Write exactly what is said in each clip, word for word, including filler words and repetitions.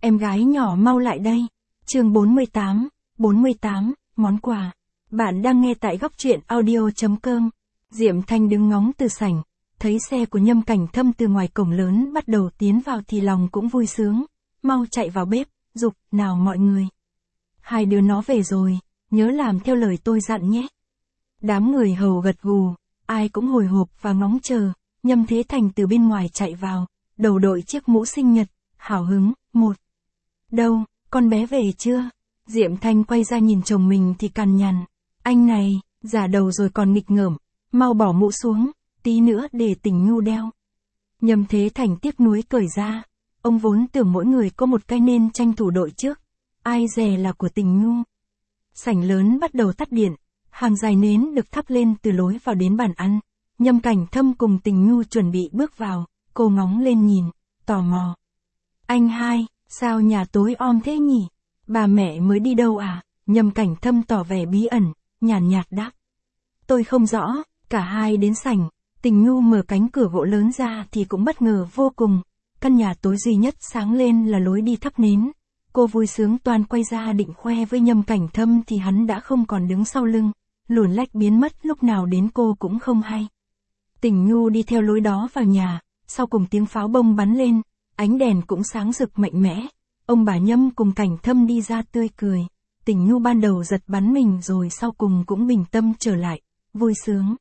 em gái nhỏ mau lại đây. Chương bốn mươi tám, bốn mươi tám, món quà. Bạn đang nghe tại góc truyện audio.com. Diệm Thanh đứng ngóng từ sảnh, thấy xe của Nhâm Cảnh Thâm từ ngoài cổng lớn bắt đầu tiến vào thì lòng cũng vui sướng, mau chạy vào bếp, giục, nào mọi người. Hai đứa nó về rồi, nhớ làm theo lời tôi dặn nhé. Đám người hầu gật gù, ai cũng hồi hộp và ngóng chờ, Nhâm Thế Thành từ bên ngoài chạy vào, đầu đội chiếc mũ sinh nhật, hào hứng, một. Đâu, con bé về chưa? Diệm Thanh quay ra nhìn chồng mình thì cằn nhằn, anh này, già đầu rồi còn nghịch ngợm, mau bỏ mũ xuống, tí nữa để Tình Nhu đeo. Nhâm Thế Thành tiếc nuối cởi ra, ông vốn tưởng mỗi người có một cái nên tranh thủ đội trước, ai dè là của Tình Nhu. Sảnh lớn bắt đầu tắt điện, hàng dài nến được thắp lên từ lối vào đến bàn ăn. Nhâm Cảnh Thâm cùng Tình Nhu chuẩn bị bước vào, cô ngóng lên nhìn, tò mò. Anh hai, sao nhà tối om thế nhỉ? Bà mẹ mới đi đâu à? Nhâm Cảnh Thâm tỏ vẻ bí ẩn, nhàn nhạt đáp. Tôi không rõ, cả hai đến sảnh, Tình Nhu mở cánh cửa gỗ lớn ra thì cũng bất ngờ vô cùng. Căn nhà tối duy nhất sáng lên là lối đi thắp nến. Cô vui sướng toan quay ra định khoe với Nhâm Cảnh Thâm thì hắn đã không còn đứng sau lưng, luồn lách biến mất lúc nào đến cô cũng không hay. Tình Nhu đi theo lối đó vào nhà, sau cùng tiếng pháo bông bắn lên, ánh đèn cũng sáng rực mạnh mẽ. Ông bà Nhâm cùng Cảnh Thâm đi ra tươi cười, Tình Nhu ban đầu giật bắn mình rồi sau cùng cũng bình tâm trở lại, vui sướng.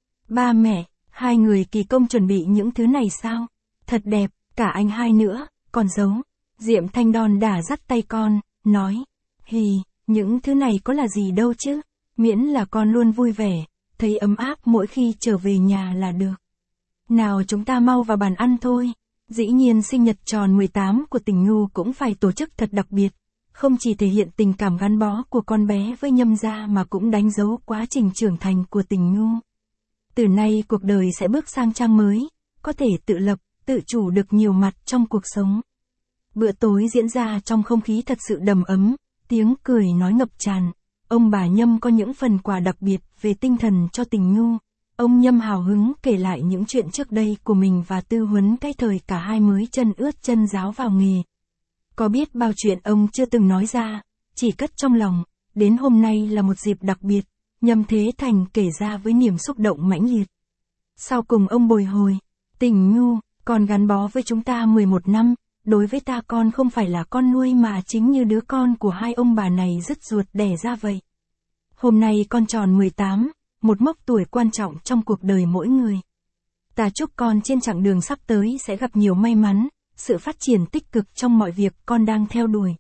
Ba mẹ, hai người kỳ công chuẩn bị những thứ này sao? Thật đẹp, cả anh hai nữa, còn giấu. Diệm Thanh đòn đả dắt tay con, nói, hì, những thứ này có là gì đâu chứ, miễn là con luôn vui vẻ, thấy ấm áp mỗi khi trở về nhà là được. Nào chúng ta mau vào bàn ăn thôi. Dĩ nhiên sinh nhật tròn mười tám của Tình Nhu cũng phải tổ chức thật đặc biệt, không chỉ thể hiện tình cảm gắn bó của con bé với Nhâm gia mà cũng đánh dấu quá trình trưởng thành của Tình Nhu. Từ nay cuộc đời sẽ bước sang trang mới, có thể tự lập, tự chủ được nhiều mặt trong cuộc sống. Bữa tối diễn ra trong không khí thật sự đầm ấm, tiếng cười nói ngập tràn. Ông bà Nhâm có những phần quà đặc biệt về tinh thần cho Tình Nhu. Ông Nhâm hào hứng kể lại những chuyện trước đây của mình và tư huấn cái thời cả hai mới chân ướt chân ráo vào nghề. Có biết bao chuyện ông chưa từng nói ra, chỉ cất trong lòng, đến hôm nay là một dịp đặc biệt, Nhâm Thế Thành kể ra với niềm xúc động mãnh liệt. Sau cùng ông bồi hồi, Tình Nhu, con gắn bó với chúng ta mười một năm, đối với ta con không phải là con nuôi mà chính như đứa con của hai ông bà này dứt ruột đẻ ra vậy. Hôm nay con tròn mười tám, một mốc tuổi quan trọng trong cuộc đời mỗi người. Ta chúc con trên chặng đường sắp tới sẽ gặp nhiều may mắn, sự phát triển tích cực trong mọi việc con đang theo đuổi.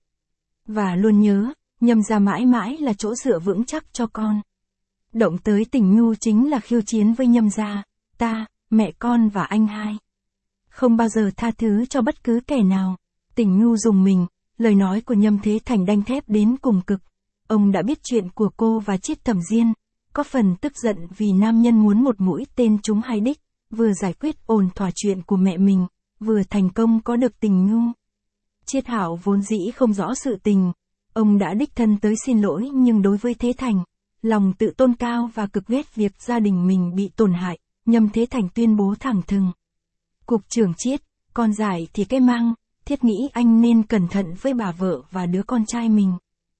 Và luôn nhớ, Nhâm gia mãi mãi là chỗ dựa vững chắc cho con. Động tới Tình Nhu chính là khiêu chiến với Nhâm gia, ta, mẹ con và anh hai. Không bao giờ tha thứ cho bất cứ kẻ nào. Tình Nhu rùng mình, lời nói của Nhâm Thế Thành đanh thép đến cùng cực. Ông đã biết chuyện của cô và Chiết Thẩm Diên, có phần tức giận vì nam nhân muốn một mũi tên trúng hai đích, vừa giải quyết ổn thỏa chuyện của mẹ mình, vừa thành công có được Tình Nhu. Chiết Hạo vốn dĩ không rõ sự tình, ông đã đích thân tới xin lỗi nhưng đối với Thế Thành, lòng tự tôn cao và cực ghét việc gia đình mình bị tổn hại, Nhâm Thế Thành tuyên bố thẳng thừng. Cục trưởng Chiết, con giải thì cái mang, thiết nghĩ anh nên cẩn thận với bà vợ và đứa con trai mình.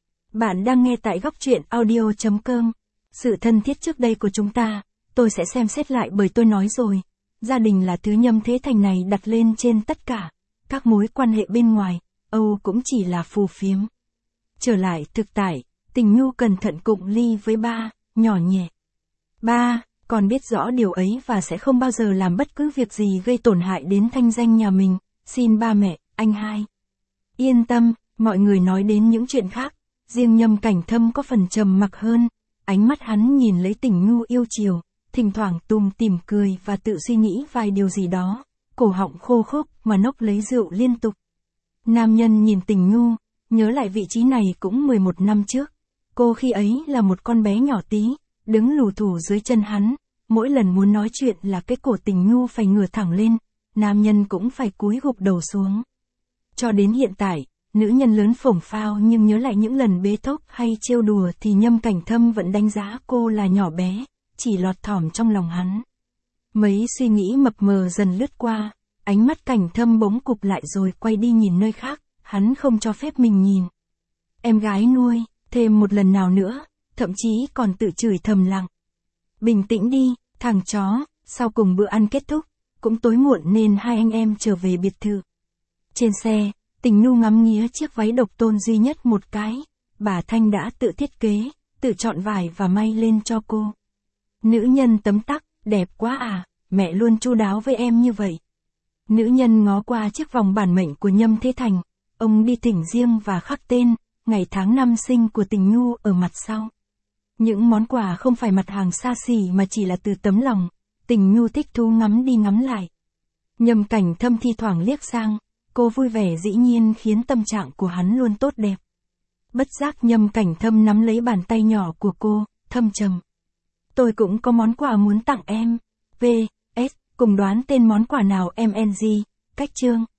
Bạn đang nghe tại góc truyện audio.com. Sự thân thiết trước đây của chúng ta, tôi sẽ xem xét lại bởi tôi nói rồi. Gia đình là thứ Nhâm Thế Thành này đặt lên trên tất cả. Các mối quan hệ bên ngoài, Âu cũng chỉ là phù phiếm. Trở lại thực tại, Tình Nhu cẩn thận cụng ly với ba, nhỏ nhẹ. Ba, con biết rõ điều ấy và sẽ không bao giờ làm bất cứ việc gì gây tổn hại đến thanh danh nhà mình. Xin ba mẹ, anh hai. Yên tâm, mọi người nói đến những chuyện khác. Riêng Nhâm Cảnh Thâm có phần trầm mặc hơn. Ánh mắt hắn nhìn lấy Tình Nhu yêu chiều, thỉnh thoảng tùm tìm cười và tự suy nghĩ vài điều gì đó, cổ họng khô khốc mà nốc lấy rượu liên tục. Nam nhân nhìn Tình Nhu, nhớ lại vị trí này cũng mười một năm trước. Cô khi ấy là một con bé nhỏ tí, đứng lù thù dưới chân hắn, mỗi lần muốn nói chuyện là cái cổ Tình Nhu phải ngửa thẳng lên, nam nhân cũng phải cúi gục đầu xuống. Cho đến hiện tại, nữ nhân lớn phổng phao nhưng nhớ lại những lần bế tóc hay trêu đùa thì Nhâm Cảnh Thâm vẫn đánh giá cô là nhỏ bé, chỉ lọt thỏm trong lòng hắn. Mấy suy nghĩ mập mờ dần lướt qua, ánh mắt Cảnh Thâm bỗng cụp lại rồi quay đi nhìn nơi khác, hắn không cho phép mình nhìn. Em gái nuôi, thêm một lần nào nữa, thậm chí còn tự chửi thầm lặng. Bình tĩnh đi, thằng chó, sau cùng bữa ăn kết thúc, cũng tối muộn nên hai anh em trở về biệt thự. Trên xe, Tình Nhu ngắm nghía chiếc váy độc tôn duy nhất một cái, bà Thanh đã tự thiết kế, tự chọn vải và may lên cho cô. Nữ nhân tấm tắc, đẹp quá à, mẹ luôn chu đáo với em như vậy. Nữ nhân ngó qua chiếc vòng bản mệnh của Nhâm Thế Thành, ông đi thỉnh riêng và khắc tên, ngày tháng năm sinh của Tình Nhu ở mặt sau. Những món quà không phải mặt hàng xa xỉ mà chỉ là từ tấm lòng, Tình Nhu thích thú ngắm đi ngắm lại. Nhâm Cảnh Thâm thi thoảng liếc sang, cô vui vẻ dĩ nhiên khiến tâm trạng của hắn luôn tốt đẹp. Bất giác Nhâm Cảnh Thâm nắm lấy bàn tay nhỏ của cô, thâm trầm. Tôi cũng có món quà muốn tặng em. vê ét, cùng đoán tên món quà nào em en giê, cách chương.